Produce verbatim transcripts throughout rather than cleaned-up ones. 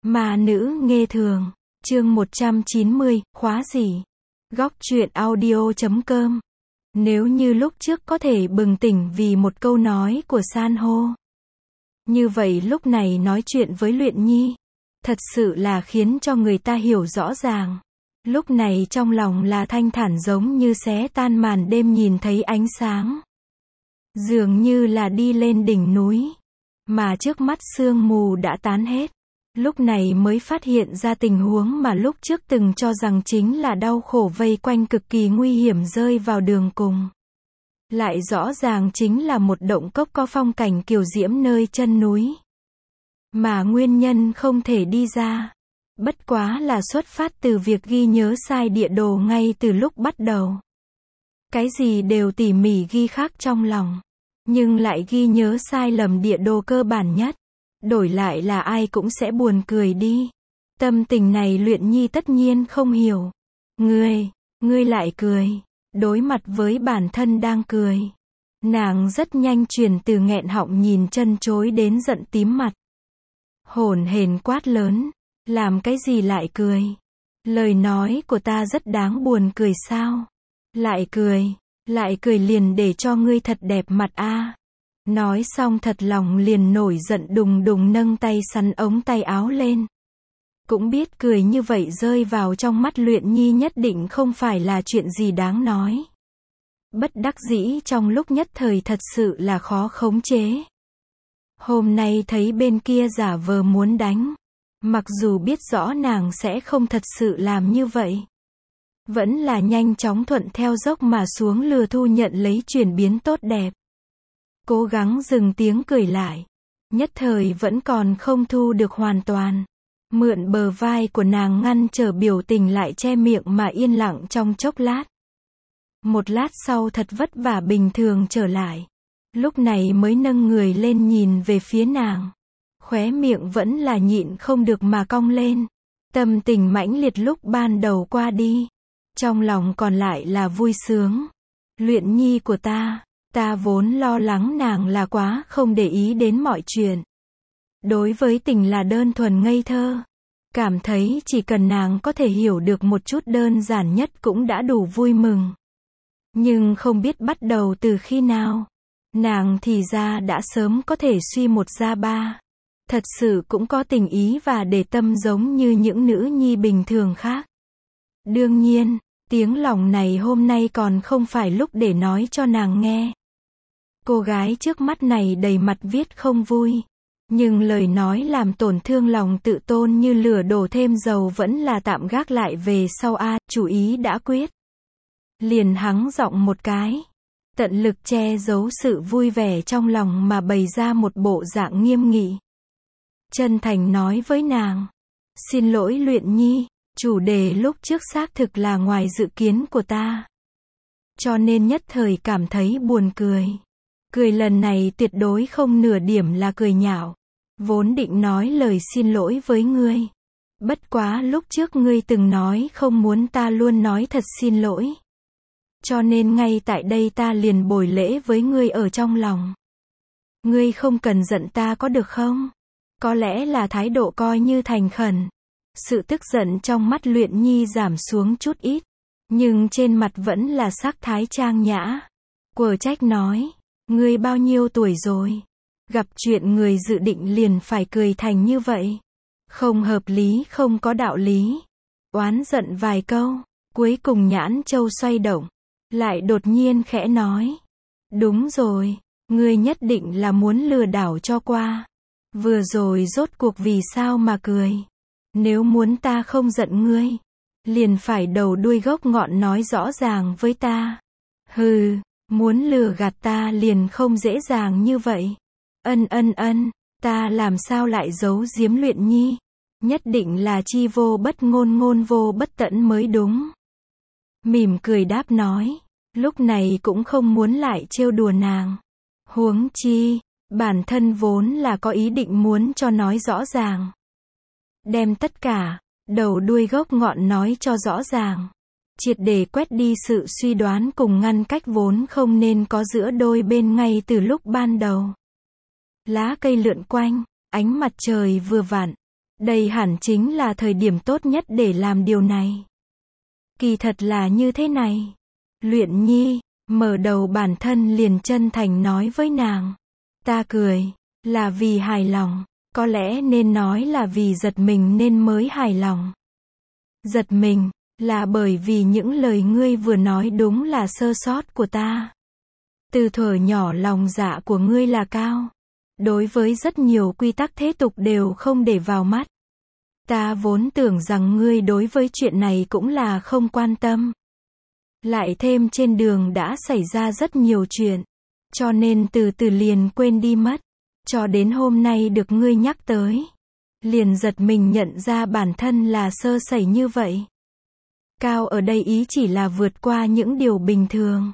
Ma nữ nghê thường, chương một trăm chín mươi, khóa gì? Góc truyện audio chấm com. Nếu như lúc trước có thể bừng tỉnh vì một câu nói của san hô, như vậy lúc này nói chuyện với Luyện Nhi, thật sự là khiến cho người ta hiểu rõ ràng. Lúc này trong lòng là thanh thản giống như xé tan màn đêm nhìn thấy ánh sáng. Dường như là đi lên đỉnh núi, mà trước mắt sương mù đã tán hết. Lúc này mới phát hiện ra tình huống mà lúc trước từng cho rằng chính là đau khổ vây quanh cực kỳ nguy hiểm rơi vào đường cùng. Lại rõ ràng chính là một động cốc có phong cảnh kiều diễm nơi chân núi. Mà nguyên nhân không thể đi ra, bất quá là xuất phát từ việc ghi nhớ sai địa đồ ngay từ lúc bắt đầu. Cái gì đều tỉ mỉ ghi khắc trong lòng, nhưng lại ghi nhớ sai lầm địa đồ cơ bản nhất. Đổi lại là ai cũng sẽ buồn cười đi. Tâm tình này Luyện Nhi tất nhiên không hiểu. Ngươi, ngươi lại cười. Đối mặt với bản thân đang cười, nàng rất nhanh chuyển từ nghẹn họng nhìn chân chối đến giận tím mặt. Hổn hển quát lớn, làm cái gì lại cười? Lời nói của ta rất đáng buồn cười sao? Lại cười, lại cười liền để cho ngươi thật đẹp mặt a. Nói xong thật lòng liền nổi giận đùng đùng nâng tay sắn ống tay áo lên. Cũng biết cười như vậy rơi vào trong mắt Luyện Nhi nhất định không phải là chuyện gì đáng nói. Bất đắc dĩ trong lúc nhất thời thật sự là khó khống chế. Hôm nay thấy bên kia giả vờ muốn đánh, mặc dù biết rõ nàng sẽ không thật sự làm như vậy, vẫn là nhanh chóng thuận theo dốc mà xuống lừa thu nhận lấy chuyển biến tốt đẹp. Cố gắng dừng tiếng cười lại, nhất thời vẫn còn không thu được hoàn toàn. Mượn bờ vai của nàng ngăn trở biểu tình lại che miệng mà yên lặng trong chốc lát. Một lát sau thật vất vả bình thường trở lại. Lúc này mới nâng người lên nhìn về phía nàng. Khóe miệng vẫn là nhịn không được mà cong lên. Tâm tình mãnh liệt lúc ban đầu qua đi. Trong lòng còn lại là vui sướng. Luyện Nhi của ta, ta vốn lo lắng nàng là quá không để ý đến mọi chuyện. Đối với tình là đơn thuần ngây thơ. Cảm thấy chỉ cần nàng có thể hiểu được một chút đơn giản nhất cũng đã đủ vui mừng. Nhưng không biết bắt đầu từ khi nào, nàng thì ra đã sớm có thể suy một ra ba. Thật sự cũng có tình ý và để tâm giống như những nữ nhi bình thường khác. Đương nhiên, tiếng lòng này hôm nay còn không phải lúc để nói cho nàng nghe. Cô gái trước mắt này đầy mặt viết không vui. Nhưng lời nói làm tổn thương lòng tự tôn như lửa đổ thêm dầu vẫn là tạm gác lại về sau a, chủ ý đã quyết. Liền hắng giọng một cái, tận lực che giấu sự vui vẻ trong lòng mà bày ra một bộ dạng nghiêm nghị. Chân thành nói với nàng, xin lỗi Luyện Nhi, chủ đề lúc trước xác thực là ngoài dự kiến của ta. Cho nên nhất thời cảm thấy buồn cười. Cười lần này tuyệt đối không nửa điểm là cười nhạo. Vốn định nói lời xin lỗi với ngươi. Bất quá lúc trước ngươi từng nói không muốn ta luôn nói thật xin lỗi. Cho nên ngay tại đây ta liền bồi lễ với ngươi ở trong lòng. Ngươi không cần giận ta có được không? Có lẽ là thái độ coi như thành khẩn. Sự tức giận trong mắt Luyện Nhi giảm xuống chút ít. Nhưng trên mặt vẫn là sắc thái trang nhã. Quở trách nói. Ngươi bao nhiêu tuổi rồi? Gặp chuyện người dự định liền phải cười thành như vậy. Không hợp lý, không có đạo lý. Oán giận vài câu, cuối cùng nhãn châu xoay động. Lại đột nhiên khẽ nói. Đúng rồi, ngươi nhất định là muốn lừa đảo cho qua. Vừa rồi rốt cuộc vì sao mà cười? Nếu muốn ta không giận ngươi, liền phải đầu đuôi gốc ngọn nói rõ ràng với ta. Hừ. Muốn lừa gạt ta liền không dễ dàng như vậy. Ân ân ân, ta làm sao lại giấu giếm Luyện Nhi? Nhất định là chi vô bất ngôn ngôn vô bất tận mới đúng. Mỉm cười đáp nói, lúc này cũng không muốn lại trêu đùa nàng. Huống chi, bản thân vốn là có ý định muốn cho nói rõ ràng. Đem tất cả, đầu đuôi gốc ngọn nói cho rõ ràng. Triệt để quét đi sự suy đoán cùng ngăn cách vốn không nên có giữa đôi bên ngay từ lúc ban đầu. Lá cây lượn quanh, ánh mặt trời vừa vặn, Đây hẳn chính là thời điểm tốt nhất để làm điều này. Kỳ thật là như thế này. Luyện Nhi, mở đầu bản thân liền chân thành nói với nàng. Ta cười, là vì hài lòng, có lẽ nên nói là vì giật mình nên mới hài lòng. Giật mình, là bởi vì những lời ngươi vừa nói đúng là sơ sót của ta. Từ thuở nhỏ lòng dạ của ngươi là cao. Đối với rất nhiều quy tắc thế tục đều không để vào mắt. Ta vốn tưởng rằng ngươi đối với chuyện này cũng là không quan tâm. Lại thêm trên đường đã xảy ra rất nhiều chuyện. Cho nên từ từ liền quên đi mất. Cho đến hôm nay được ngươi nhắc tới. Liền giật mình nhận ra bản thân là sơ sẩy như vậy. Cao ở đây ý chỉ là vượt qua những điều bình thường.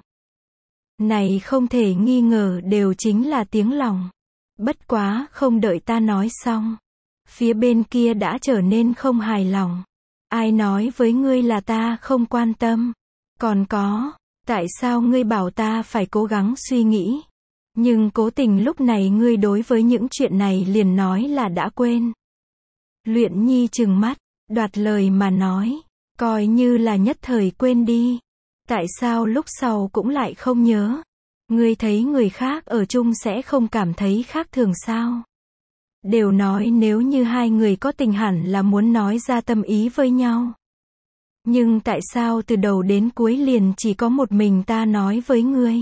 Này không thể nghi ngờ đều chính là tiếng lòng. Bất quá không đợi ta nói xong. Phía bên kia đã trở nên không hài lòng. Ai nói với ngươi là ta không quan tâm? Còn có, tại sao ngươi bảo ta phải cố gắng suy nghĩ? Nhưng cố tình lúc này ngươi đối với những chuyện này liền nói là đã quên. Luyện Nhi trừng mắt, đoạt lời mà nói. Coi như là nhất thời quên đi. Tại sao lúc sau cũng lại không nhớ? Ngươi thấy người khác ở chung sẽ không cảm thấy khác thường sao? Đều nói nếu như hai người có tình hẳn là muốn nói ra tâm ý với nhau. Nhưng tại sao từ đầu đến cuối liền chỉ có một mình ta nói với ngươi?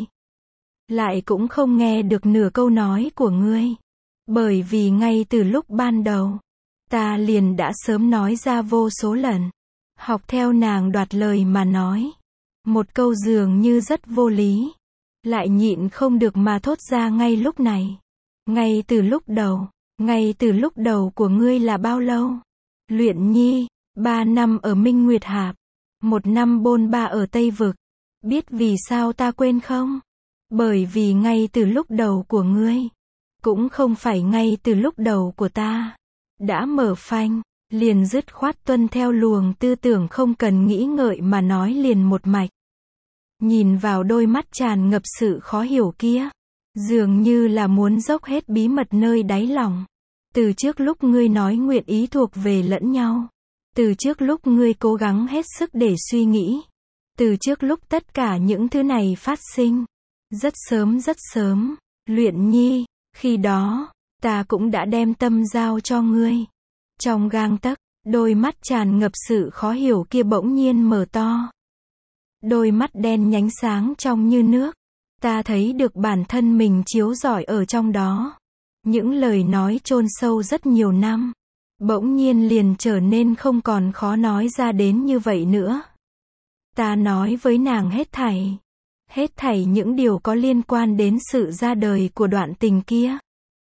Lại cũng không nghe được nửa câu nói của ngươi. Bởi vì ngay từ lúc ban đầu, ta liền đã sớm nói ra vô số lần. Học theo nàng đoạt lời mà nói. Một câu dường như rất vô lý. Lại nhịn không được mà thốt ra ngay lúc này. Ngay từ lúc đầu, ngay từ lúc đầu của ngươi là bao lâu? Luyện Nhi, ba năm ở Minh Nguyệt Hạp, một năm bôn ba ở Tây Vực. Biết vì sao ta quên không? Bởi vì ngay từ lúc đầu của ngươi, cũng không phải ngay từ lúc đầu của ta. Đã mở phanh, liền dứt khoát tuân theo luồng tư tưởng không cần nghĩ ngợi mà nói liền một mạch. Nhìn vào đôi mắt tràn ngập sự khó hiểu kia, dường như là muốn dốc hết bí mật nơi đáy lòng. Từ trước lúc ngươi nói nguyện ý thuộc về lẫn nhau. Từ trước lúc ngươi cố gắng hết sức để suy nghĩ. Từ trước lúc tất cả những thứ này phát sinh. Rất sớm rất sớm, Luyện Nhi, khi đó, ta cũng đã đem tâm giao cho ngươi. Trong gang tấc, đôi mắt tràn ngập sự khó hiểu kia bỗng nhiên mở to. Đôi mắt đen nhánh sáng trong như nước. Ta thấy được bản thân mình chiếu rọi ở trong đó. Những lời nói chôn sâu rất nhiều năm. Bỗng nhiên liền trở nên không còn khó nói ra đến như vậy nữa. Ta nói với nàng hết thảy. Hết thảy những điều có liên quan đến sự ra đời của đoạn tình kia.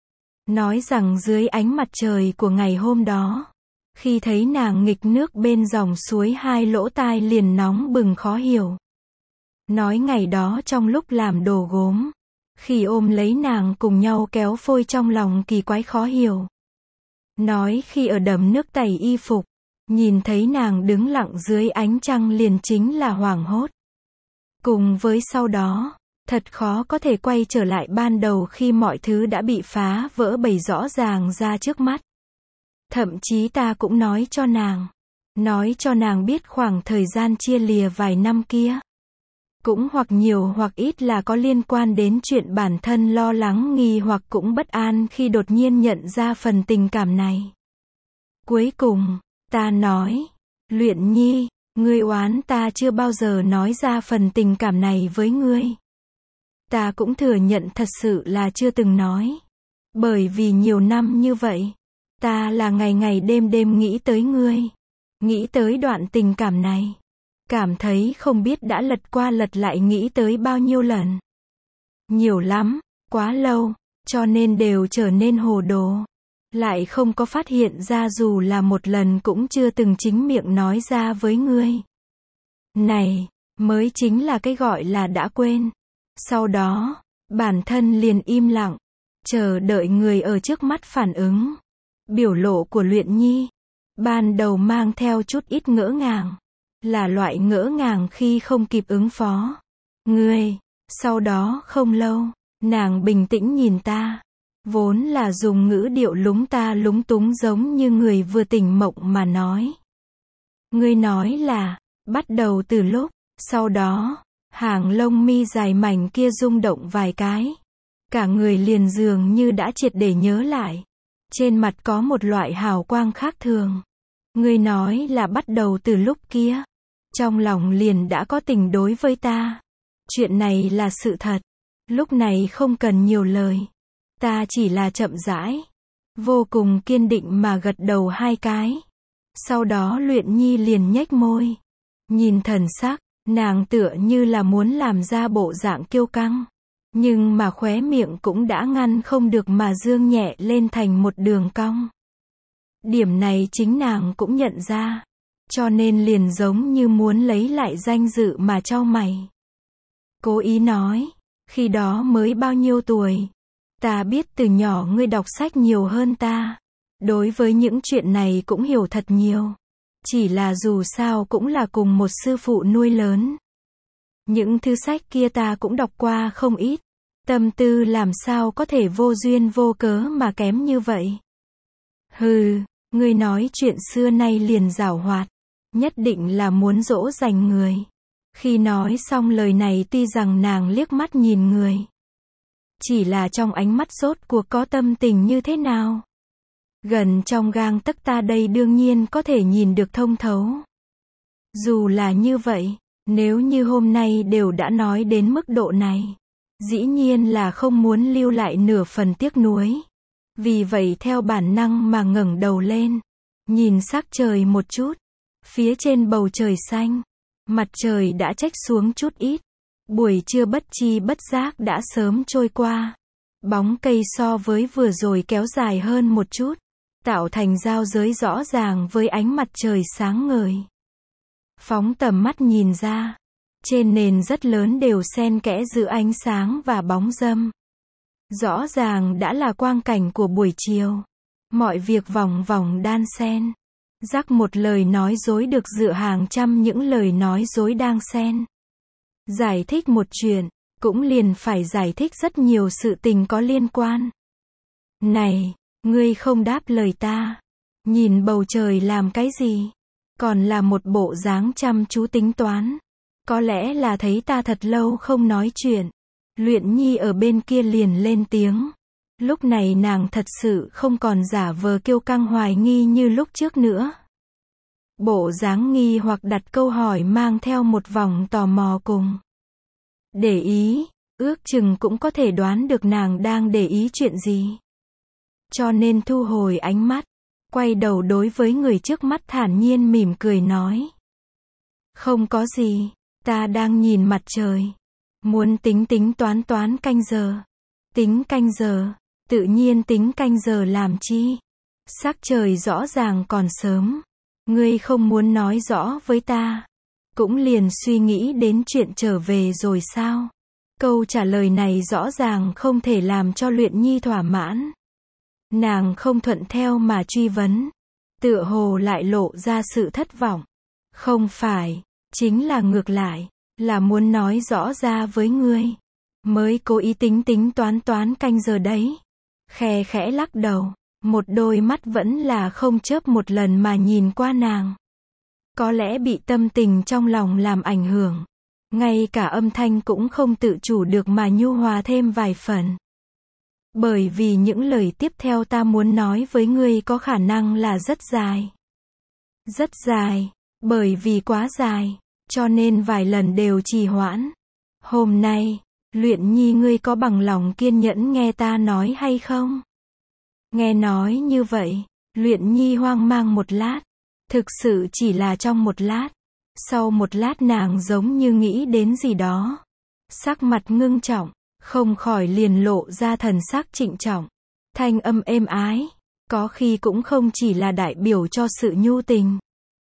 Nói rằng dưới ánh mặt trời của ngày hôm đó. Khi thấy nàng nghịch nước bên dòng suối hai lỗ tai liền nóng bừng khó hiểu. Nói ngày đó trong lúc làm đồ gốm. Khi ôm lấy nàng cùng nhau kéo phôi trong lòng kỳ quái khó hiểu. Nói khi ở đầm nước tẩy y phục. Nhìn thấy nàng đứng lặng dưới ánh trăng liền chính là hoảng hốt. Cùng với sau đó, thật khó có thể quay trở lại ban đầu khi mọi thứ đã bị phá vỡ bày rõ ràng ra trước mắt. Thậm chí ta cũng nói cho nàng. Nói cho nàng biết khoảng thời gian chia lìa vài năm kia. Cũng hoặc nhiều hoặc ít là có liên quan đến chuyện bản thân lo lắng nghi hoặc cũng bất an khi đột nhiên nhận ra phần tình cảm này. Cuối cùng, ta nói, Luyện Nhi, ngươi oán ta chưa bao giờ nói ra phần tình cảm này với ngươi. Ta cũng thừa nhận thật sự là chưa từng nói. Bởi vì nhiều năm như vậy, ta là ngày ngày đêm đêm nghĩ tới ngươi. Nghĩ tới đoạn tình cảm này. Cảm thấy không biết đã lật qua lật lại nghĩ tới bao nhiêu lần. Nhiều lắm, quá lâu, cho nên đều trở nên hồ đồ. Lại không có phát hiện ra dù là một lần cũng chưa từng chính miệng nói ra với ngươi. Này, mới chính là cái gọi là đã quên. Sau đó, bản thân liền im lặng, chờ đợi người ở trước mắt phản ứng. Biểu lộ của Luyện Nhi, ban đầu mang theo chút ít ngỡ ngàng. Là loại ngỡ ngàng khi không kịp ứng phó. Ngươi, sau đó không lâu, nàng bình tĩnh nhìn ta. Vốn là dùng ngữ điệu lúng ta lúng túng giống như người vừa tỉnh mộng mà nói. Ngươi nói là, bắt đầu từ lúc, sau đó, hàng lông mi dài mảnh kia rung động vài cái. Cả người liền dường như đã triệt để nhớ lại. Trên mặt có một loại hào quang khác thường. Ngươi nói là bắt đầu từ lúc kia. Trong lòng liền đã có tình đối với ta. Chuyện này là sự thật. Lúc này không cần nhiều lời. Ta chỉ là chậm rãi. Vô cùng kiên định mà gật đầu hai cái. Sau đó Luyện Nhi liền nhếch môi. Nhìn thần sắc, nàng tựa như là muốn làm ra bộ dạng kiêu căng. Nhưng mà khóe miệng cũng đã ngăn không được mà dương nhẹ lên thành một đường cong. Điểm này chính nàng cũng nhận ra. Cho nên liền giống như muốn lấy lại danh dự mà chau mày. Cố ý nói, khi đó mới bao nhiêu tuổi. Ta biết từ nhỏ ngươi đọc sách nhiều hơn ta. Đối với những chuyện này cũng hiểu thật nhiều. Chỉ là dù sao cũng là cùng một sư phụ nuôi lớn. Những thư sách kia ta cũng đọc qua không ít. Tâm tư làm sao có thể vô duyên vô cớ mà kém như vậy. Hừ, ngươi nói chuyện xưa nay liền giảo hoạt. Nhất định là muốn dỗ dành người. Khi nói xong lời này tuy rằng nàng liếc mắt nhìn người. Chỉ là trong ánh mắt rốt cuộc có tâm tình như thế nào. Gần trong gang tấc ta đây đương nhiên có thể nhìn được thông thấu. Dù là như vậy, nếu như hôm nay đều đã nói đến mức độ này. Dĩ nhiên là không muốn lưu lại nửa phần tiếc nuối. Vì vậy theo bản năng mà ngẩng đầu lên. Nhìn sắc trời một chút. Phía trên bầu trời xanh. Mặt trời đã chếch xuống chút ít. Buổi trưa bất chi bất giác đã sớm trôi qua. Bóng cây so với vừa rồi kéo dài hơn một chút. Tạo thành giao giới rõ ràng với ánh mặt trời sáng ngời. Phóng tầm mắt nhìn ra. Trên nền rất lớn đều xen kẽ giữa ánh sáng và bóng râm. Rõ ràng đã là quang cảnh của buổi chiều. Mọi việc vòng vòng đan xen. Rắc một lời nói dối được dựa hàng trăm những lời nói dối đang xen. Giải thích một chuyện, cũng liền phải giải thích rất nhiều sự tình có liên quan. Này, ngươi không đáp lời ta. Nhìn bầu trời làm cái gì? Còn là một bộ dáng chăm chú tính toán. Có lẽ là thấy ta thật lâu không nói chuyện. Luyện Nhi ở bên kia liền lên tiếng. Lúc này nàng thật sự không còn giả vờ kiêu căng hoài nghi như lúc trước nữa. Bộ dáng nghi hoặc đặt câu hỏi mang theo một vòng tò mò cùng. Để ý, ước chừng cũng có thể đoán được nàng đang để ý chuyện gì. Cho nên thu hồi ánh mắt, quay đầu đối với người trước mắt thản nhiên mỉm cười nói. Không có gì, ta đang nhìn mặt trời. Muốn tính tính toán toán canh giờ. Tính canh giờ, tự nhiên tính canh giờ làm chi. Sắc trời rõ ràng còn sớm. Ngươi không muốn nói rõ với ta. Cũng liền suy nghĩ đến chuyện trở về rồi sao? Câu trả lời này rõ ràng không thể làm cho Luyện Nhi thỏa mãn. Nàng không thuận theo mà truy vấn. Tựa hồ lại lộ ra sự thất vọng. Không phải, chính là ngược lại, là muốn nói rõ ra với ngươi. Mới cố ý tính tính toán toán canh giờ đấy. Khe khẽ lắc đầu, một đôi mắt vẫn là không chớp một lần mà nhìn qua nàng. Có lẽ bị tâm tình trong lòng làm ảnh hưởng. Ngay cả âm thanh cũng không tự chủ được mà nhu hòa thêm vài phần. Bởi vì những lời tiếp theo ta muốn nói với ngươi có khả năng là rất dài. Rất dài, bởi vì quá dài, cho nên vài lần đều trì hoãn. Hôm nay, Luyện Nhi ngươi có bằng lòng kiên nhẫn nghe ta nói hay không? Nghe nói như vậy, Luyện Nhi hoang mang một lát. Thực sự chỉ là trong một lát. Sau một lát nàng giống như nghĩ đến gì đó. Sắc mặt ngưng trọng, không khỏi liền lộ ra thần sắc trịnh trọng. Thanh âm êm ái, có khi cũng không chỉ là đại biểu cho sự nhu tình.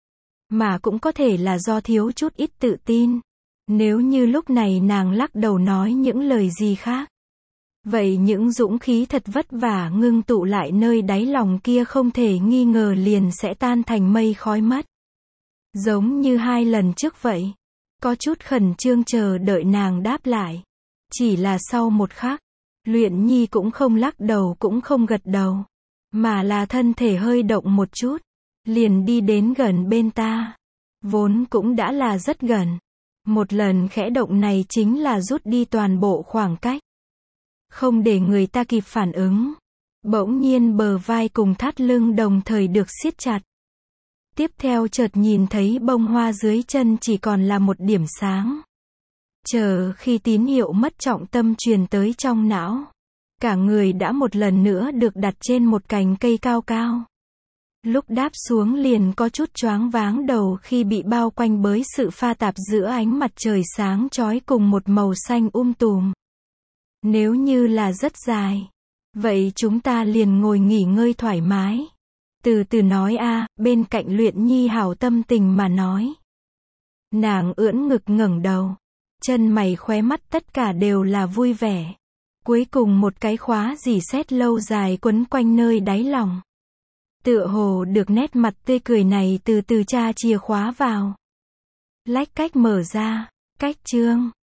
Mà cũng có thể là do thiếu chút ít tự tin. Nếu như lúc này nàng lắc đầu nói những lời gì khác. Vậy những dũng khí thật vất vả ngưng tụ lại nơi đáy lòng kia không thể nghi ngờ liền sẽ tan thành mây khói mất. Giống như hai lần trước vậy. Có chút khẩn trương chờ đợi nàng đáp lại. Chỉ là sau một khắc, Luyện Nhi cũng không lắc đầu cũng không gật đầu, mà là thân thể hơi động một chút, liền đi đến gần bên ta. Vốn cũng đã là rất gần. Một lần khẽ động này chính là rút đi toàn bộ khoảng cách. Không để người ta kịp phản ứng. Bỗng nhiên bờ vai cùng thắt lưng đồng thời được siết chặt. Tiếp theo chợt nhìn thấy bông hoa dưới chân chỉ còn là một điểm sáng. Chờ khi tín hiệu mất trọng tâm truyền tới trong não. Cả người đã một lần nữa được đặt trên một cành cây cao cao. Lúc đáp xuống liền có chút choáng váng đầu khi bị bao quanh bởi sự pha tạp giữa ánh mặt trời sáng chói cùng một màu xanh um tùm. Nếu như là rất dài, vậy chúng ta liền ngồi nghỉ ngơi thoải mái. Từ từ nói a, bên cạnh Luyện Nhi hảo tâm tình mà nói. Nàng ưỡn ngực ngẩng đầu, chân mày khóe mắt tất cả đều là vui vẻ. Cuối cùng một cái khóa dì xét lâu dài quấn quanh nơi đáy lòng. Tựa hồ được nét mặt tươi cười này từ từ tra chìa khóa vào. Lách cách mở ra, cách chương.